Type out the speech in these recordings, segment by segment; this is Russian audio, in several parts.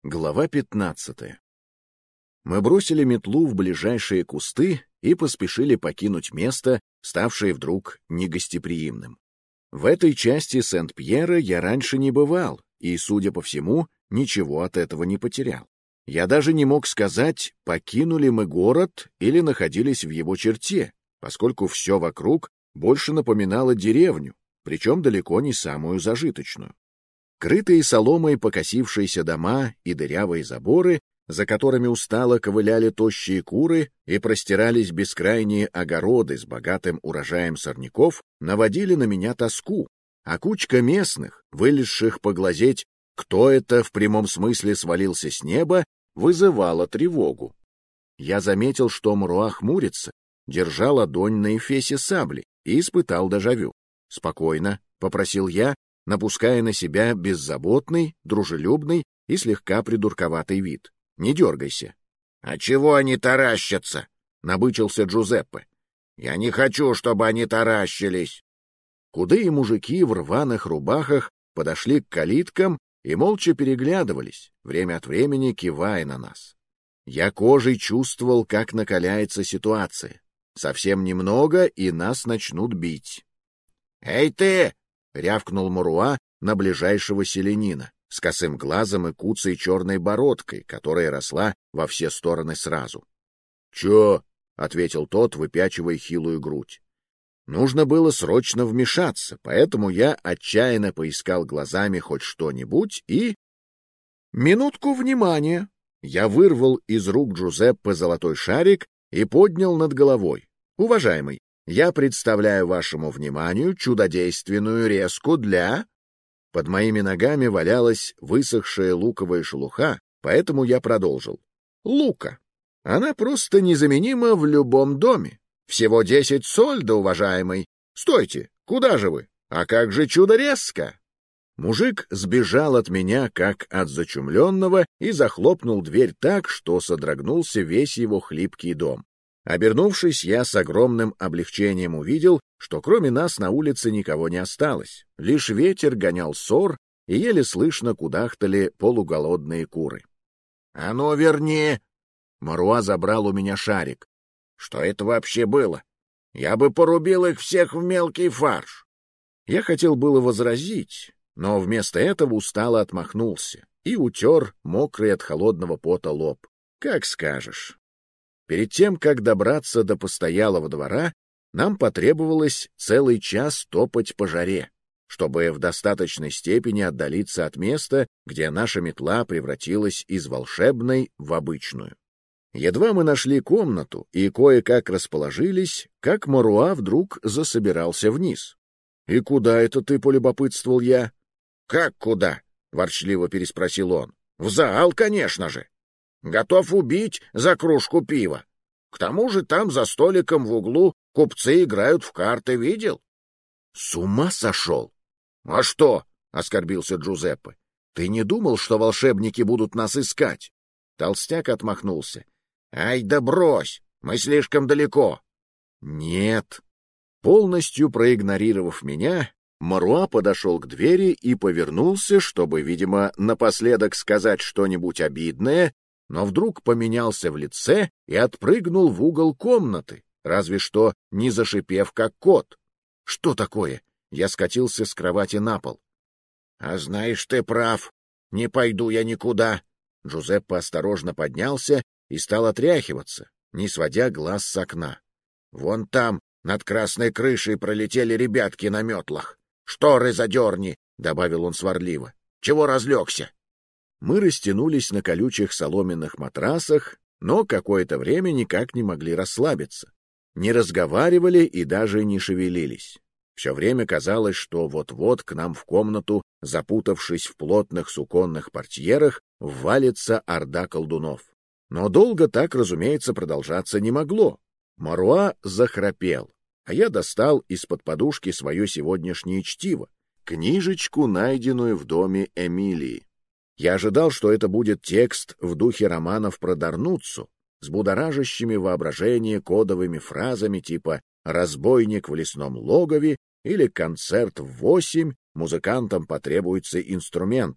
Глава 15. Мы бросили метлу в ближайшие кусты и поспешили покинуть место, ставшее вдруг негостеприимным. В этой части Сент-Пьера я раньше не бывал и, судя по всему, ничего от этого не потерял. Я даже не мог сказать, покинули мы город или находились в его черте, поскольку все вокруг больше напоминало деревню, причем далеко не самую зажиточную. Крытые соломой покосившиеся дома и дырявые заборы, за которыми устало ковыляли тощие куры и простирались бескрайние огороды с богатым урожаем сорняков, наводили на меня тоску, а кучка местных, вылезших поглазеть, кто это в прямом смысле свалился с неба, вызывала тревогу. Я заметил, что Мруа хмурится, держа ладонь на эфесе сабли, и испытал дежавю. «Спокойно», — попросил я, напуская на себя беззаботный, дружелюбный и слегка придурковатый вид. «Не дергайся». «А чего они таращатся?» — набычился Джузеппе. «Я не хочу, чтобы они таращились». Худые мужики в рваных рубахах подошли к калиткам и молча переглядывались, время от времени кивая на нас. Я кожей чувствовал, как накаляется ситуация. Совсем немного, и нас начнут бить. «Эй ты!» — рявкнул Мруа на ближайшего селянина с косым глазом и куцей черной бородкой, которая росла во все стороны сразу. — Чё? — ответил тот, выпячивая хилую грудь. Нужно было срочно вмешаться, поэтому я отчаянно поискал глазами хоть что-нибудь и... Минутку внимания! Я вырвал из рук Джузеппе золотой шарик и поднял над головой. Уважаемый, я представляю вашему вниманию чудодейственную резку для... Под моими ногами валялась высохшая луковая шелуха, поэтому я продолжил. Лука. Она просто незаменима в любом доме. Всего 10 сольдо, уважаемый. Стойте, куда же вы? А как же чудо-резка? Мужик сбежал от меня, как от зачумленного, и захлопнул дверь так, что содрогнулся весь его хлипкий дом. Обернувшись, я с огромным облегчением увидел, что кроме нас на улице никого не осталось. Лишь ветер гонял сор, и еле слышно кудахтали полуголодные куры. — А ну, верни! Мруа забрал у меня шарик. — Что это вообще было? Я бы порубил их всех в мелкий фарш. Я хотел было возразить, но вместо этого устало отмахнулся и утер мокрый от холодного пота лоб. — Как скажешь. Перед тем, как добраться до постоялого двора, нам потребовалось целый час топать по жаре, чтобы в достаточной степени отдалиться от места, где наша метла превратилась из волшебной в обычную. Едва мы нашли комнату и кое-как расположились, как Мруа вдруг засобирался вниз. — И куда это ты, — полюбопытствовал я? — Как куда? — ворчливо переспросил он. — В зал, конечно же. Готов убить за кружку пива. К тому же там за столиком в углу купцы играют в карты, видел? — С ума сошел? — А что? — оскорбился Джузеппе. — Ты не думал, что волшебники будут нас искать? Толстяк отмахнулся. — Ай да брось, мы слишком далеко. — Нет. Полностью проигнорировав меня, Мруа подошел к двери и повернулся, чтобы, видимо, напоследок сказать что-нибудь обидное, но вдруг поменялся в лице и отпрыгнул в угол комнаты, разве что не зашипев, как кот. — Что такое? Я скатился с кровати на пол. — А знаешь, ты прав. Не пойду я никуда. Джузеппе осторожно поднялся и стал отряхиваться, не сводя глаз с окна. — Вон там, над красной крышей, пролетели ребятки на метлах. — Шторы задерни, — добавил он сварливо. — Чего разлегся? Мы растянулись на колючих соломенных матрасах, но какое-то время никак не могли расслабиться. Не разговаривали и даже не шевелились. Все время казалось, что вот-вот к нам в комнату, запутавшись в плотных суконных портьерах, ввалится орда колдунов. Но долго так, разумеется, продолжаться не могло. Мруа захрапел, а я достал из-под подушки свое сегодняшнее чтиво — книжечку, найденную в доме Эмилии. Я ожидал, что это будет текст в духе романов про Дарнуццу, с будоражащими воображение кодовыми фразами типа «разбойник в лесном логове» или «концерт в 8, музыкантам потребуются инструменты».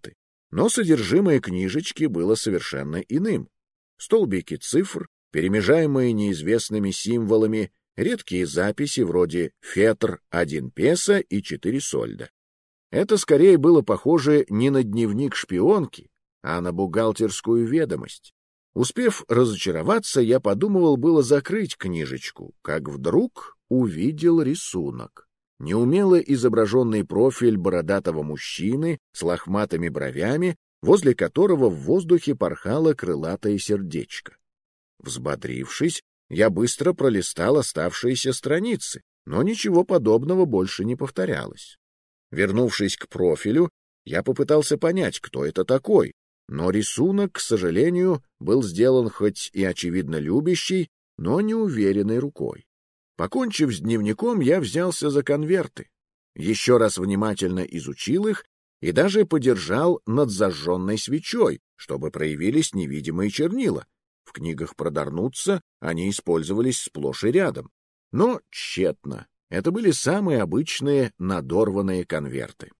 Но содержимое книжечки было совершенно иным. Столбики цифр, перемежаемые неизвестными символами, редкие записи вроде «фетр» 1 песо и 4 сольда. Это скорее было похоже не на дневник шпионки, а на бухгалтерскую ведомость. Успев разочароваться, я подумывал было закрыть книжечку, как вдруг увидел рисунок. Неумело изображенный профиль бородатого мужчины с лохматыми бровями, возле которого в воздухе порхало крылатое сердечко. Взбодрившись, я быстро пролистал оставшиеся страницы, но ничего подобного больше не повторялось. Вернувшись к профилю, я попытался понять, кто это такой, но рисунок, к сожалению, был сделан хоть и очевидно любящей, но неуверенной рукой. Покончив с дневником, я взялся за конверты, еще раз внимательно изучил их и даже подержал над зажженной свечой, чтобы проявились невидимые чернила. В книгах продорнуться они использовались сплошь и рядом. Но тщетно. Это были самые обычные надорванные конверты.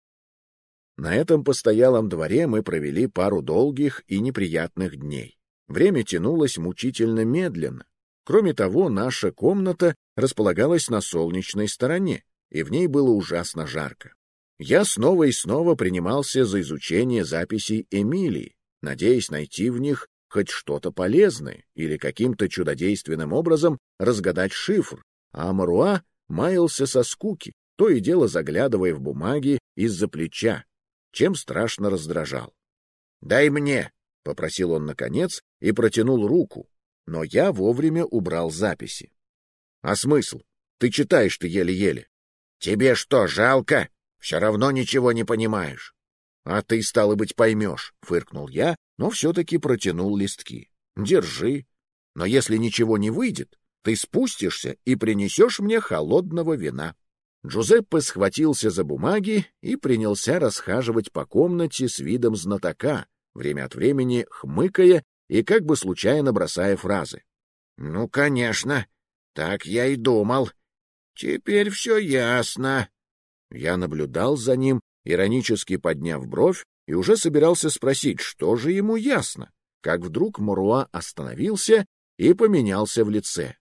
На этом постоялом дворе мы провели пару долгих и неприятных дней. Время тянулось мучительно медленно. Кроме того, наша комната располагалась на солнечной стороне, и в ней было ужасно жарко. Я снова и снова принимался за изучение записей Эмилии, надеясь найти в них хоть что-то полезное или каким-то чудодейственным образом разгадать шифр, а Маруа маялся со скуки, то и дело заглядывая в бумаги из-за плеча, чем страшно раздражал. «Дай мне!» — попросил он наконец и протянул руку, но я вовремя убрал записи. «А смысл? Ты читаешь-то еле-еле». «Тебе что, жалко? Все равно ничего не понимаешь». «А ты, стало быть, поймешь», — фыркнул я, но все-таки протянул листки. «Держи. Но если ничего не выйдет, ты спустишься и принесешь мне холодного вина». Джузеппе схватился за бумаги и принялся расхаживать по комнате с видом знатока, время от времени хмыкая и как бы случайно бросая фразы. «Ну, конечно, так я и думал. Теперь все ясно». Я наблюдал за ним, иронически подняв бровь, и уже собирался спросить, что же ему ясно, как вдруг Маруа остановился и поменялся в лице.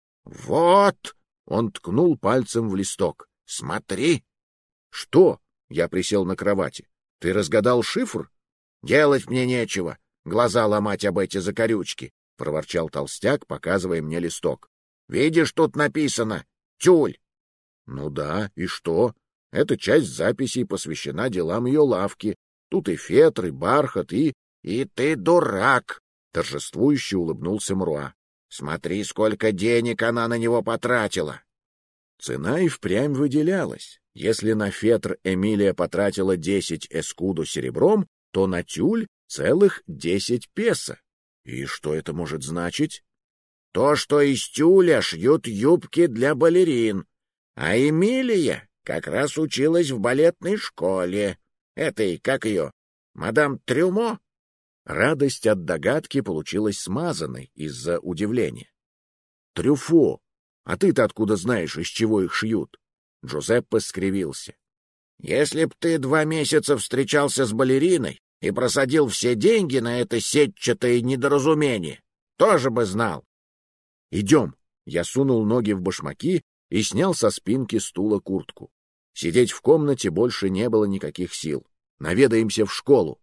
«Вот!» — он ткнул пальцем в листок. «Смотри!» «Что?» — я присел на кровати. «Ты разгадал шифр?» «Делать мне нечего, глаза ломать об эти закорючки», — проворчал толстяк, показывая мне листок. «Видишь, тут написано «Тюль». «Ну да, и что? Эта часть записей посвящена делам ее лавки. Тут и фетр, и бархат, и... — И ты дурак! — торжествующе улыбнулся Маруа. — Смотри, сколько денег она на него потратила! Цена и впрямь выделялась. Если на фетр Эмилия потратила 10 эскуду серебром, то на тюль целых 10 песо. И что это может значить? То, что из тюля шьют юбки для балерин. А Эмилия как раз училась в балетной школе. Этой, как ее, мадам Трюмо? Радость от догадки получилась смазанной из-за удивления. Трюфо! А ты-то откуда знаешь, из чего их шьют? Джузеппе скривился. Если б ты 2 месяца встречался с балериной и просадил все деньги на это сетчатое недоразумение, тоже бы знал. Идем. Я сунул ноги в башмаки и снял со спинки стула куртку. Сидеть в комнате больше не было никаких сил. Наведаемся в школу.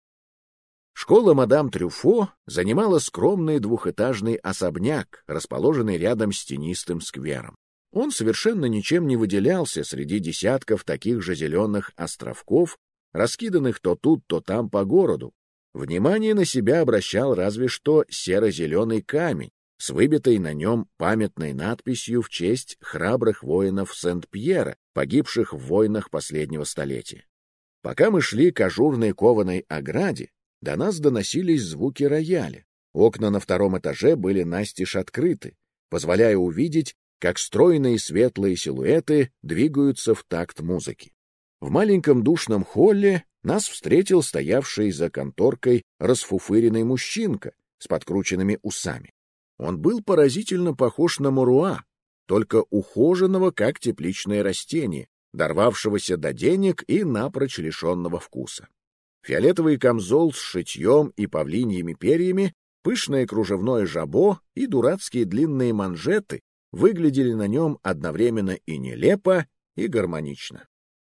Школа мадам Трюфо занимала скромный двухэтажный особняк, расположенный рядом с тенистым сквером. Он совершенно ничем не выделялся среди десятков таких же зеленых островков, раскиданных то тут, то там по городу. Внимание на себя обращал разве что серо-зеленый камень с выбитой на нем памятной надписью в честь храбрых воинов Сент-Пьера, погибших в войнах последнего столетия. Пока мы шли к ажурной кованой ограде, до нас доносились звуки рояля. Окна на 2-м этаже были настежь открыты, позволяя увидеть, как стройные светлые силуэты двигаются в такт музыки. В маленьком душном холле нас встретил стоявший за конторкой расфуфыренный мужчинка с подкрученными усами. Он был поразительно похож на Маруа, только ухоженного, как тепличное растение, дорвавшегося до денег и напрочь лишенного вкуса. Фиолетовый камзол с шитьем и павлиньими перьями, пышное кружевное жабо и дурацкие длинные манжеты выглядели на нем одновременно и нелепо, и гармонично.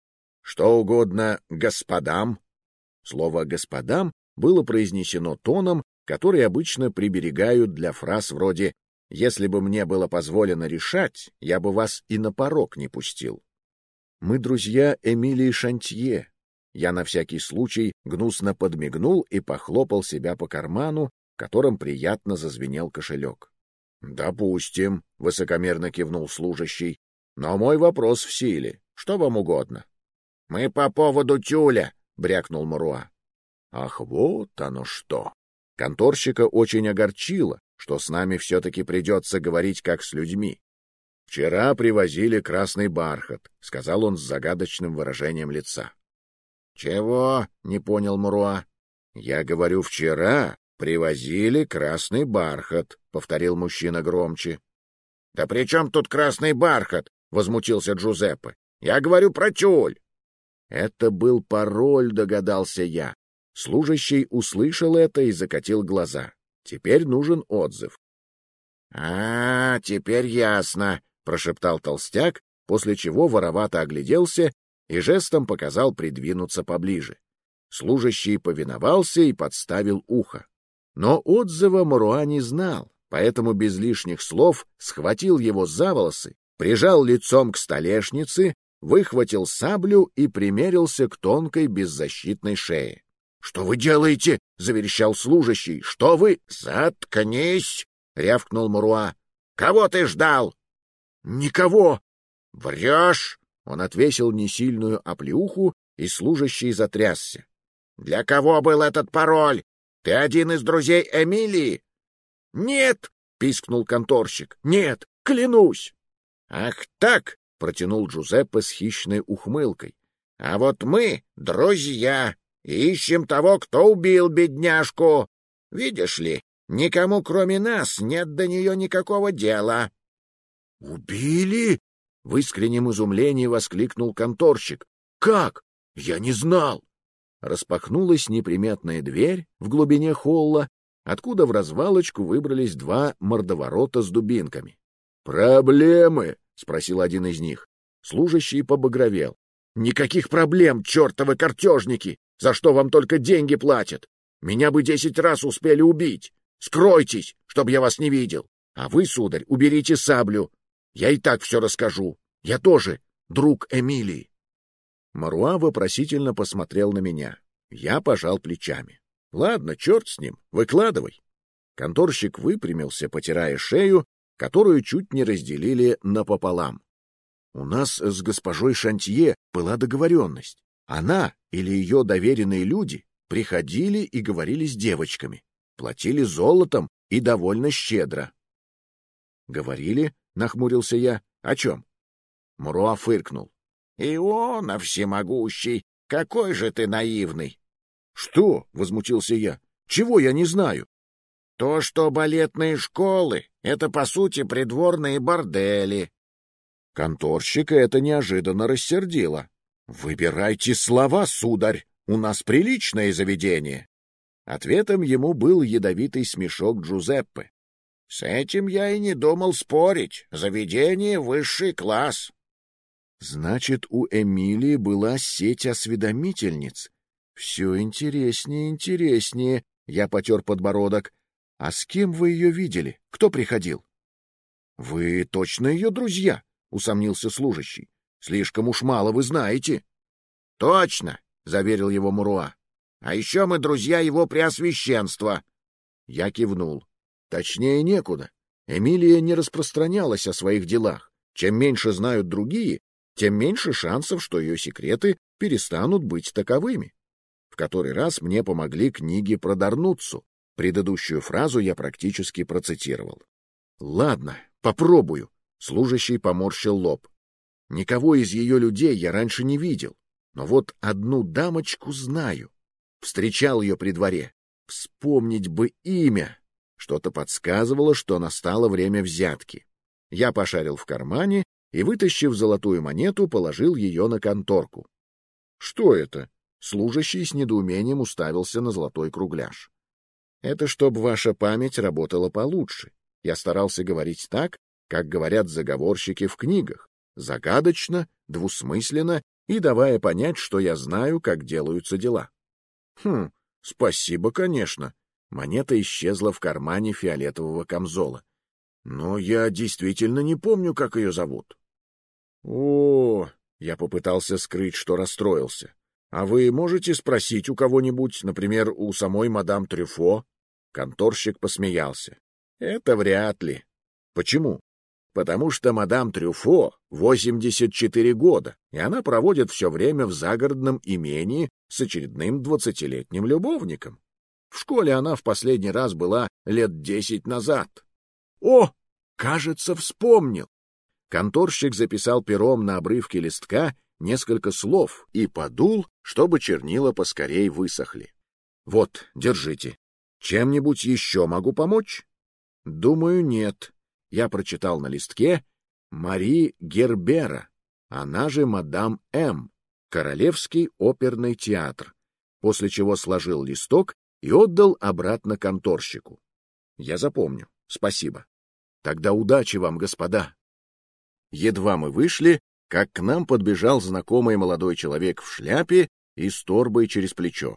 «Что угодно господам». Слово «господам» было произнесено тоном, который обычно приберегают для фраз вроде «если бы мне было позволено решать, я бы вас и на порог не пустил». Мы друзья Эмилии Шантье. Я на всякий случай гнусно подмигнул и похлопал себя по карману, в котором приятно зазвенел кошелек. — Допустим, — высокомерно кивнул служащий, — но мой вопрос в силе. Что вам угодно? — Мы по поводу тюля, — брякнул Муруа. — Ах, вот оно что! Конторщика очень огорчило, что с нами все-таки придется говорить как с людьми. — Вчера привозили красный бархат, — сказал он с загадочным выражением лица. — Чего? — не понял Муруа. — Я говорю, вчера привозили красный бархат, — повторил мужчина громче. — Да при чем тут красный бархат? — возмутился Джузеппе. — Я говорю про тюль. Это был пароль, догадался я. Служащий услышал это и закатил глаза. Теперь нужен отзыв. — теперь ясно, — прошептал толстяк, после чего воровато огляделся и жестом показал придвинуться поближе. Служащий повиновался и подставил ухо. Но отзыва Муруа не знал, поэтому без лишних слов схватил его за волосы, прижал лицом к столешнице, выхватил саблю и примерился к тонкой беззащитной шее. — Что вы делаете? — заверещал служащий. — Что вы? — Заткнись! — рявкнул Муруа. — Кого ты ждал? — Никого! — Врешь! Он отвесил несильную оплеуху, и служащий затрясся. — Для кого был этот пароль? Ты один из друзей Эмилии? — Нет! — пискнул конторщик. — Нет, клянусь! — Ах так! — протянул Джузеппе с хищной ухмылкой. — А вот мы — друзья, ищем того, кто убил бедняжку. Видишь ли, никому, кроме нас, нет до нее никакого дела. — Убили? — в искреннем изумлении воскликнул конторщик. — Как? Я не знал! Распахнулась неприметная дверь в глубине холла, откуда в развалочку выбрались два мордоворота с дубинками. «Проблемы?» — спросил один из них. Служащий побагровел. «Никаких проблем, чертовы картежники! За что вам только деньги платят? Меня бы 10 раз успели убить! Скройтесь, чтобы я вас не видел! А вы, сударь, уберите саблю! Я и так все расскажу! Я тоже друг Эмилии!» Муруа вопросительно посмотрел на меня. Я пожал плечами. — Ладно, черт с ним, выкладывай. Конторщик выпрямился, потирая шею, которую чуть не разделили напополам. У нас с госпожой Шантье была договоренность. Она или ее доверенные люди приходили и говорили с девочками, платили золотом и довольно щедро. — Говорили? — нахмурился я. — О чем? Муруа фыркнул. «Иона всемогущий! Какой же ты наивный!» «Что?» — возмутился я. «Чего я не знаю?» «То, что балетные школы — это, по сути, придворные бордели». Конторщика это неожиданно рассердило. «Выбирайте слова, сударь! У нас приличное заведение!» Ответом ему был ядовитый смешок Джузеппе. «С этим я и не думал спорить. Заведение — высший класс». Значит, у Эмилии была сеть осведомительниц. Все интереснее и интереснее. Я потер подбородок. А с кем вы ее видели? Кто приходил? — Вы точно ее друзья? — усомнился служащий. — Слишком уж мало вы знаете. — Точно, — заверил его Муруа. — А еще мы друзья его преосвященства. Я кивнул. Точнее некуда. Эмилия не распространялась о своих делах. Чем меньше знают другие, тем меньше шансов, что ее секреты перестанут быть таковыми. В который раз мне помогли книги про Дарнуццу. Предыдущую фразу я практически процитировал. «Ладно, попробую», — служащий поморщил лоб. «Никого из ее людей я раньше не видел, но вот одну дамочку знаю. Встречал ее при дворе. Вспомнить бы имя». Что-то подсказывало, что настало время взятки. Я пошарил в кармане и, вытащив золотую монету, положил ее на конторку. — Что это? Служащий с недоумением уставился на золотой кругляш. Это чтобы ваша память работала получше. Я старался говорить так, как говорят заговорщики в книгах, загадочно, двусмысленно и давая понять, что я знаю, как делаются дела. Спасибо, конечно. Монета исчезла в кармане фиолетового камзола. Но я действительно не помню, как ее зовут. Я попытался скрыть, что расстроился. А вы можете спросить у кого-нибудь, например, у самой мадам Трюфо? Конторщик посмеялся. Это вряд ли. Почему? Потому что мадам Трюфо 84 года, и она проводит все время в загородном имении с очередным 20-летним любовником. В школе она в последний раз была лет 10 назад. Кажется, вспомнил. Конторщик записал пером на обрывке листка несколько слов и подул, чтобы чернила поскорей высохли. Вот, держите. Чем-нибудь еще могу помочь? Думаю, нет. Я прочитал на листке Мари Гербера, она же мадам М., Королевский оперный театр, после чего сложил листок и отдал обратно конторщику. Я запомню. Спасибо. Тогда удачи вам, господа. Едва мы вышли, как к нам подбежал знакомый молодой человек в шляпе и с торбой через плечо.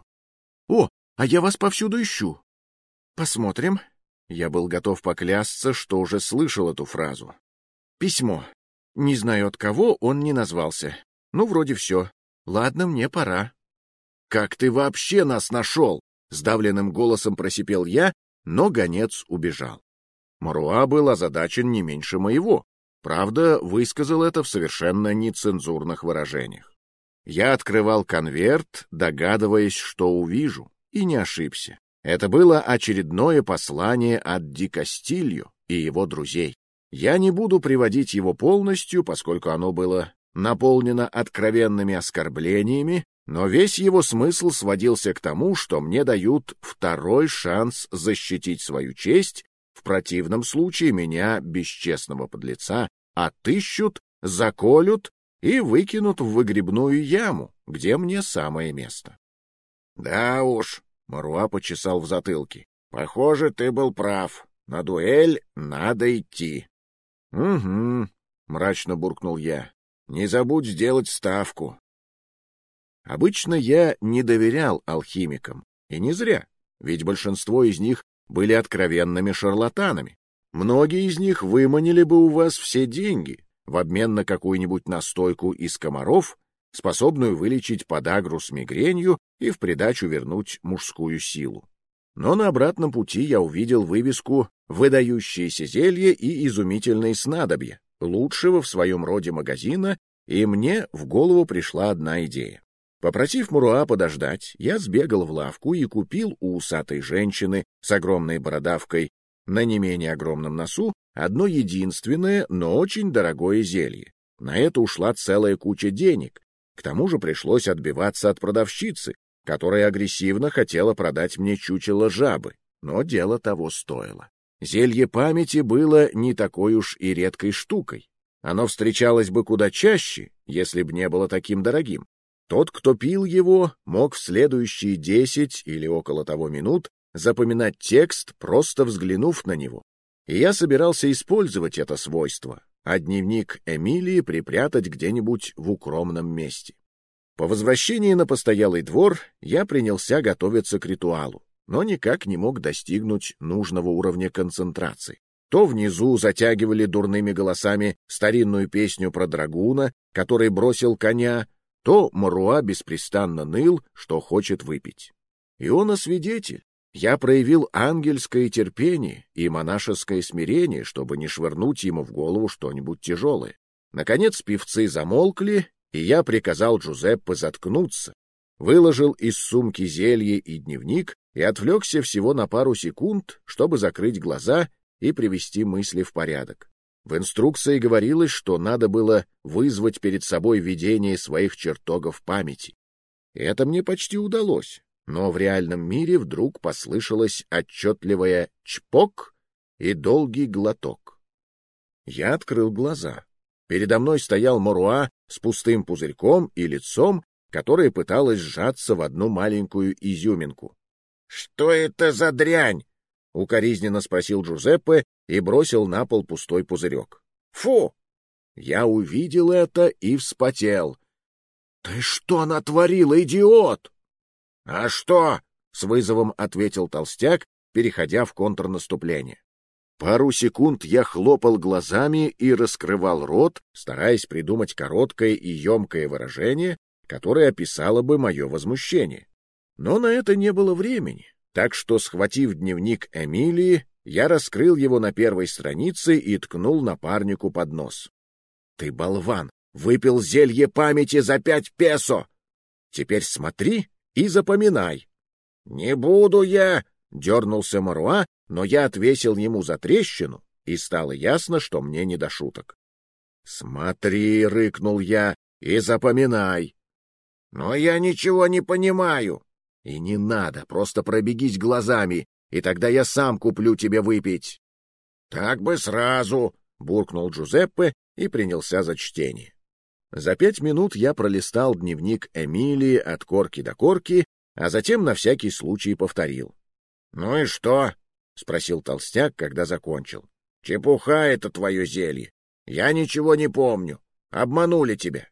А я вас повсюду ищу. Посмотрим. Я был готов поклясться, что уже слышал эту фразу. Письмо. Не знаю, от кого, он не назвался. Вроде все. Ладно, мне пора. Как ты вообще нас нашел? Сдавленным голосом просипел я, но гонец убежал. Маруа был озадачен не меньше моего. Правда, высказал это в совершенно нецензурных выражениях. Я открывал конверт, догадываясь, что увижу, и не ошибся. Это было очередное послание от Ди Кастильо и его друзей. Я не буду приводить его полностью, поскольку оно было наполнено откровенными оскорблениями, но весь его смысл сводился к тому, что мне дают второй шанс защитить свою честь. В противном случае меня, бесчестного подлеца, отыщут, заколют и выкинут в выгребную яму, где мне самое место. Да уж, Маруа почесал в затылке. Похоже, ты был прав. На дуэль надо идти. Угу, мрачно буркнул я. Не забудь сделать ставку. Обычно я не доверял алхимикам, и не зря, ведь большинство из них были откровенными шарлатанами. Многие из них выманили бы у вас все деньги в обмен на какую-нибудь настойку из комаров, способную вылечить подагру с мигренью и в придачу вернуть мужскую силу. Но на обратном пути я увидел вывеску «Выдающиеся зелья и изумительные снадобья», лучшего в своем роде магазина, и мне в голову пришла одна идея. Попросив Маруа подождать, я сбегал в лавку и купил у усатой женщины с огромной бородавкой на не менее огромном носу одно единственное, но очень дорогое зелье. На это ушла целая куча денег. К тому же пришлось отбиваться от продавщицы, которая агрессивно хотела продать мне чучело жабы, но дело того стоило. Зелье памяти было не такой уж и редкой штукой. Оно встречалось бы куда чаще, если бы не было таким дорогим. Тот, кто пил его, мог в следующие 10 или около того минут запоминать текст, просто взглянув на него. И я собирался использовать это свойство, а дневник Эмилии припрятать где-нибудь в укромном месте. По возвращении на постоялый двор я принялся готовиться к ритуалу, но никак не мог достигнуть нужного уровня концентрации. То внизу затягивали дурными голосами старинную песню про драгуна, который бросил коня, то Маруа беспрестанно ныл, что хочет выпить. Иона свидетель. Я проявил ангельское терпение и монашеское смирение, чтобы не швырнуть ему в голову что-нибудь тяжелое. Наконец певцы замолкли, и я приказал Джузеппе заткнуться, выложил из сумки зелье и дневник и отвлекся всего на пару секунд, чтобы закрыть глаза и привести мысли в порядок. В инструкции говорилось, что надо было вызвать перед собой видение своих чертогов памяти. Это мне почти удалось, но в реальном мире вдруг послышалось отчетливое «чпок» и долгий глоток. Я открыл глаза. Передо мной стоял Маруа с пустым пузырьком и лицом, которая пыталась сжаться в одну маленькую изюминку. — Что это за дрянь? — укоризненно спросил Джузеппе и бросил на пол пустой пузырек. — Фу! Я увидел это и вспотел. — Ты что натворил, идиот? — А что? — с вызовом ответил толстяк, переходя в контрнаступление. Пару секунд я хлопал глазами и раскрывал рот, стараясь придумать короткое и емкое выражение, которое описало бы мое возмущение. Но на это не было времени, так что, схватив дневник Эмилии, я раскрыл его на первой странице и ткнул напарнику под нос. — Ты, болван, выпил зелье памяти за 5 песо! Теперь смотри и запоминай. — Не буду я! — дернулся Маруа, но я отвесил ему затрещину, и стало ясно, что мне не до шуток. — Смотри, — рыкнул я, — и запоминай. — Но я ничего не понимаю. — И не надо, просто пробегись глазами, и тогда я сам куплю тебе выпить. — Так бы сразу, — буркнул Джузеппе и принялся за чтение. За 5 минут я пролистал дневник Эмилии от корки до корки, а затем на всякий случай повторил. — Ну и что? — спросил толстяк, когда закончил. — Чепуха это твое зелье. Я ничего не помню. Обманули тебя.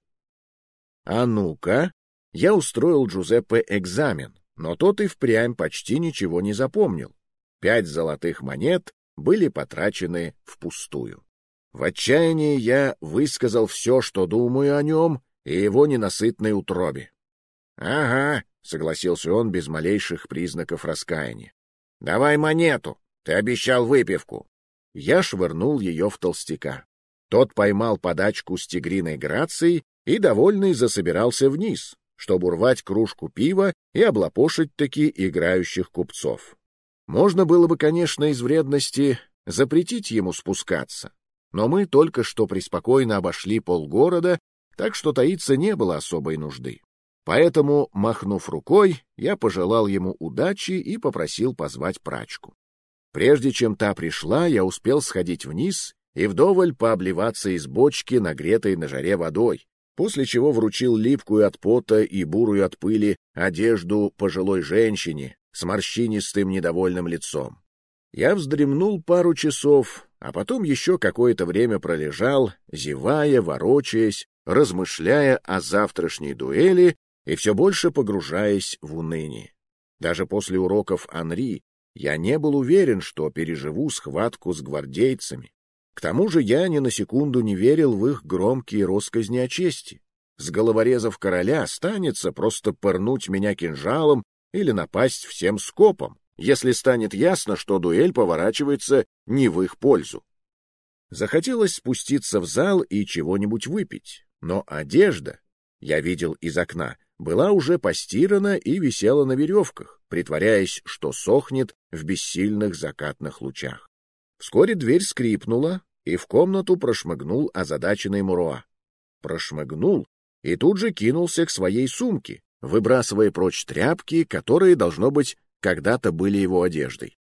— А ну-ка. Я устроил Джузеппе экзамен, но тот и впрямь почти ничего не запомнил. 5 золотых монет были потрачены впустую. В отчаянии я высказал все, что думаю о нем и его ненасытной утробе. — Ага, — согласился он без малейших признаков раскаяния. — Давай монету, ты обещал выпивку. Я швырнул ее в толстяка. Тот поймал подачку с тигриной грацией и, довольный, засобирался вниз, чтобы урвать кружку пива и облапошить-таки играющих купцов. Можно было бы, конечно, из вредности запретить ему спускаться, но мы только что преспокойно обошли полгорода, так что таиться не было особой нужды. Поэтому, махнув рукой, я пожелал ему удачи и попросил позвать прачку. Прежде чем та пришла, я успел сходить вниз и вдоволь пообливаться из бочки, нагретой на жаре водой, после чего вручил липкую от пота и бурую от пыли одежду пожилой женщине с морщинистым недовольным лицом. Я вздремнул пару часов, а потом еще какое-то время пролежал, зевая, ворочаясь, размышляя о завтрашней дуэли и все больше погружаясь в уныние. Даже после уроков Анри я не был уверен, что переживу схватку с гвардейцами. К тому же я ни на секунду не верил в их громкие россказни о чести. С головорезов короля останется просто пырнуть меня кинжалом или напасть всем скопом, если станет ясно, что дуэль поворачивается не в их пользу. Захотелось спуститься в зал и чего-нибудь выпить, но одежда, я видел из окна, была уже постирана и висела на веревках, притворяясь, что сохнет в бессильных закатных лучах. Вскоре дверь скрипнула, и в комнату прошмыгнул озадаченный Муруа. Прошмыгнул и тут же кинулся к своей сумке, выбрасывая прочь тряпки, которые, должно быть, когда-то были его одеждой.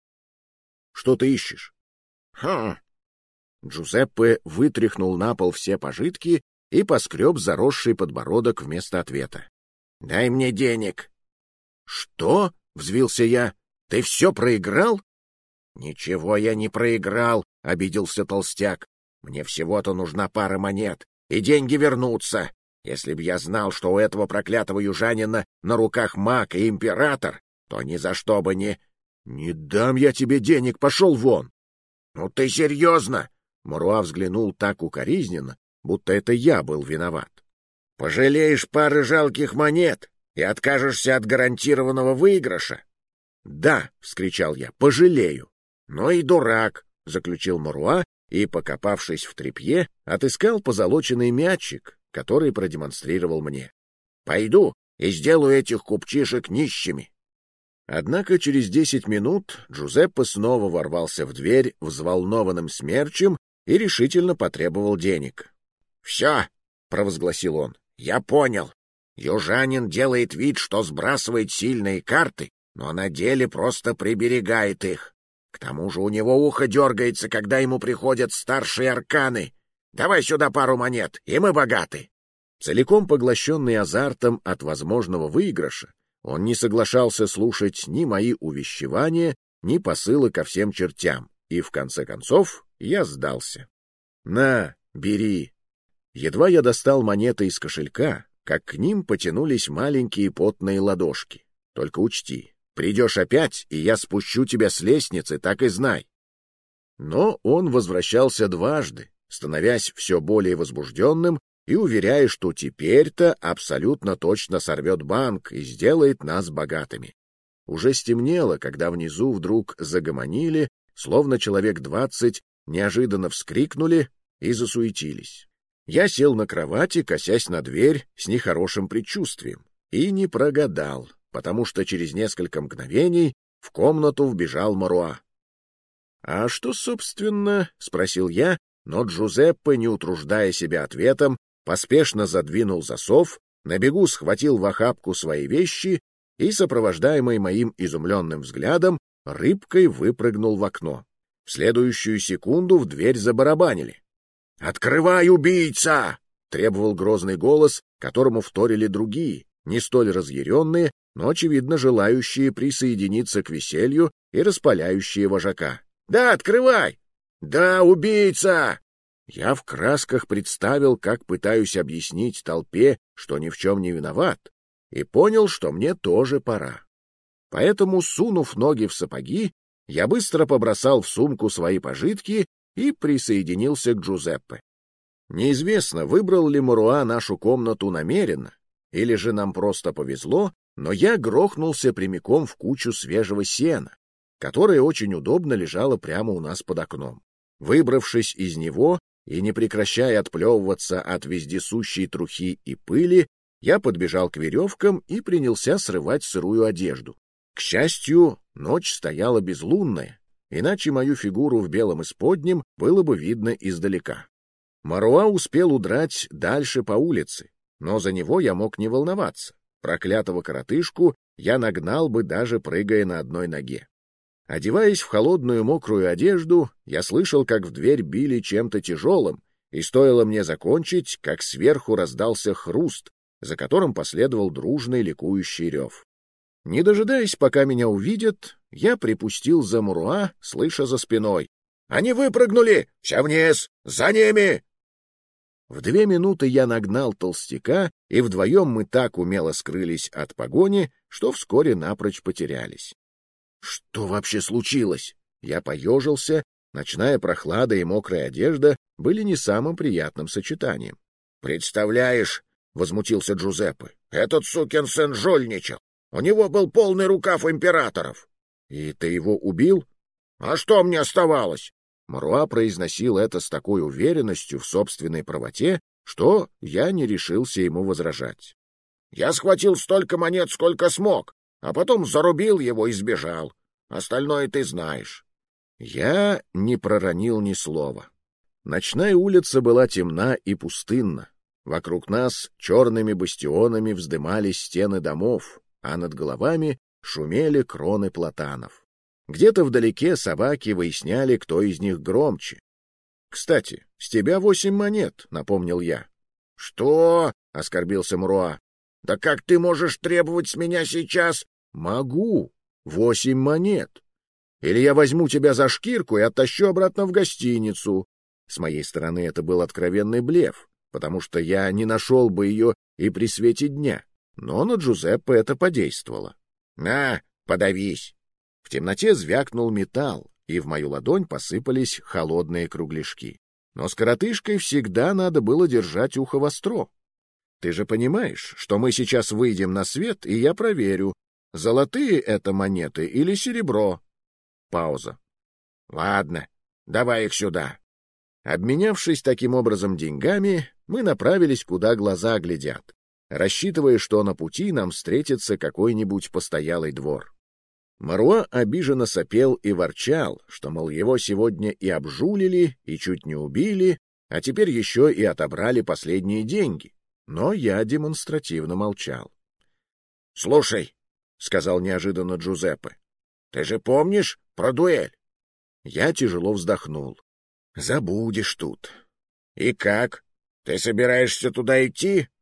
— Что ты ищешь? — Хм. Джузеппе вытряхнул на пол все пожитки и поскреб заросший подбородок вместо ответа. — Дай мне денег. — Что? — взвился я. — Ты все проиграл? — Ничего я не проиграл, — обиделся толстяк. — Мне всего-то нужна пара монет, и деньги вернутся. Если б я знал, что у этого проклятого южанина на руках маг и император, то ни за что бы не... — Не дам я тебе денег, пошел вон! — Ну ты серьезно? Муруа взглянул так укоризненно, будто это я был виноват. — Пожалеешь пары жалких монет и откажешься от гарантированного выигрыша? — Да, — вскричал я, — пожалею. — Ну и дурак, — заключил Муруа и, покопавшись в тряпье, отыскал позолоченный мячик, который продемонстрировал мне. — Пойду и сделаю этих купчишек нищими. Однако через 10 минут Джузеппе снова ворвался в дверь взволнованным смерчем и решительно потребовал денег. — Все, — провозгласил он, — я понял. Южанин делает вид, что сбрасывает сильные карты, но на деле просто приберегает их. К тому же у него ухо дергается, когда ему приходят старшие арканы. Давай сюда пару монет, и мы богаты. Целиком поглощенный азартом от возможного выигрыша, он не соглашался слушать ни мои увещевания, ни посылы ко всем чертям, и в конце концов я сдался. «На, бери». Едва я достал монеты из кошелька, как к ним потянулись маленькие потные ладошки. «Только учти, придешь опять, и я спущу тебя с лестницы, так и знай». Но он возвращался дважды, становясь все более возбужденным и уверяя, что теперь-то абсолютно точно сорвет банк и сделает нас богатыми. Уже стемнело, когда внизу вдруг загомонили, словно человек 20 неожиданно вскрикнули и засуетились. Я сел на кровати, косясь на дверь с нехорошим предчувствием, и не прогадал, потому что через несколько мгновений в комнату вбежал Маруа. «А что, собственно?» — спросил я, но Джузеппе, не утруждая себя ответом, поспешно задвинул засов, на бегу схватил в охапку свои вещи и, сопровождаемый моим изумленным взглядом, рыбкой выпрыгнул в окно. В следующую секунду в дверь забарабанили. «Открывай, убийца!» — требовал грозный голос, которому вторили другие, не столь разъяренные, но, очевидно, желающие присоединиться к веселью и распаляющие вожака. «Да, открывай!» «Да, убийца!» Я в красках представил, как пытаюсь объяснить толпе, что ни в чем не виноват, и понял, что мне тоже пора. Поэтому, сунув ноги в сапоги, я быстро побросал в сумку свои пожитки и присоединился к Джузеппе. Неизвестно, выбрал ли Маруа нашу комнату намеренно, или же нам просто повезло, но я грохнулся прямиком в кучу свежего сена, которая очень удобно лежала прямо у нас под окном. Выбравшись из него и не прекращая отплевываться от вездесущей трухи и пыли, я подбежал к веревкам и принялся срывать сырую одежду. К счастью, ночь стояла безлунная, иначе мою фигуру в белом исподнем было бы видно издалека. Маруа успел удрать дальше по улице, но за него я мог не волноваться. Проклятого коротышку я нагнал бы, даже прыгая на одной ноге. Одеваясь в холодную мокрую одежду, я слышал, как в дверь били чем-то тяжелым, и стоило мне закончить, как сверху раздался хруст, за которым последовал дружный ликующий рев. Не дожидаясь, пока меня увидят, я припустил за Маруа, слыша за спиной: «Они выпрыгнули! Все вниз! За ними!» В 2 минуты я нагнал толстяка, и вдвоем мы так умело скрылись от погони, что вскоре напрочь потерялись. Что вообще случилось? Я поежился, ночная прохлада и мокрая одежда были не самым приятным сочетанием. «Представляешь», — возмутился Джузеппе, — «этот сукин сын жульничал. У него был полный рукав императоров». «И ты его убил?» «А что мне оставалось?» Маруа произносил это с такой уверенностью в собственной правоте, что я не решился ему возражать. «Я схватил столько монет, сколько смог, а потом зарубил его и сбежал. Остальное ты знаешь». Я не проронил ни слова. Ночная улица была темна и пустынна. Вокруг нас черными бастионами вздымались стены домов, а над головами шумели кроны платанов. Где-то вдалеке собаки выясняли, кто из них громче. «Кстати, с тебя 8 монет», — напомнил я. «Что?» — оскорбился Маруа. «Да как ты можешь требовать с меня сейчас?» «Могу. 8 монет. Или я возьму тебя за шкирку и оттащу обратно в гостиницу». С моей стороны это был откровенный блеф, потому что я не нашел бы ее и при свете дня. Но на Джузеппе это подействовало. «На, подавись!» В темноте звякнул металл, и в мою ладонь посыпались холодные кругляшки. Но с коротышкой всегда надо было держать ухо востро. Ты же понимаешь, что мы сейчас выйдем на свет, и я проверю, золотые это монеты или серебро. Пауза. Ладно, давай их сюда. Обменявшись таким образом деньгами, мы направились, куда глаза глядят, рассчитывая, что на пути нам встретится какой-нибудь постоялый двор. Маруа обиженно сопел и ворчал, что, мол, его сегодня и обжулили, и чуть не убили, а теперь еще и отобрали последние деньги. Но я демонстративно молчал. — Слушай, — сказал неожиданно Джузеппе, — ты же помнишь про дуэль? Я тяжело вздохнул. — Забудешь тут. — И как? Ты собираешься туда идти?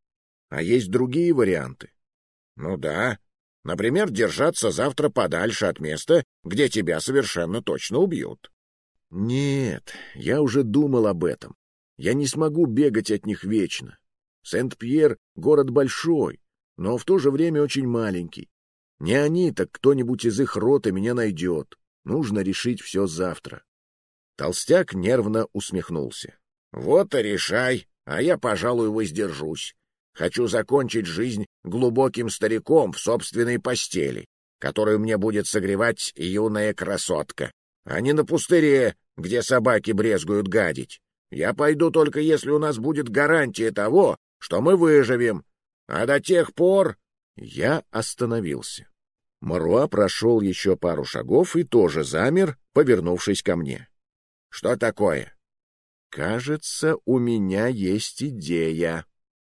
А есть другие варианты? Ну да. Например, держаться завтра подальше от места, где тебя совершенно точно убьют. Нет, я уже думал об этом. Я не смогу бегать от них вечно. Сент-Пьер — город большой, но в то же время очень маленький. Не они, так кто-нибудь из их роты меня найдет. Нужно решить все завтра. Толстяк нервно усмехнулся. Вот и решай, а я, пожалуй, воздержусь. Хочу закончить жизнь глубоким стариком в собственной постели, которую мне будет согревать юная красотка, а не на пустыре, где собаки брезгуют гадить. Я пойду только если у нас будет гарантия того, что мы выживем. А до тех пор... Я остановился. Маруа прошел еще пару шагов и тоже замер, повернувшись ко мне. — Что такое? — Кажется, у меня есть идея.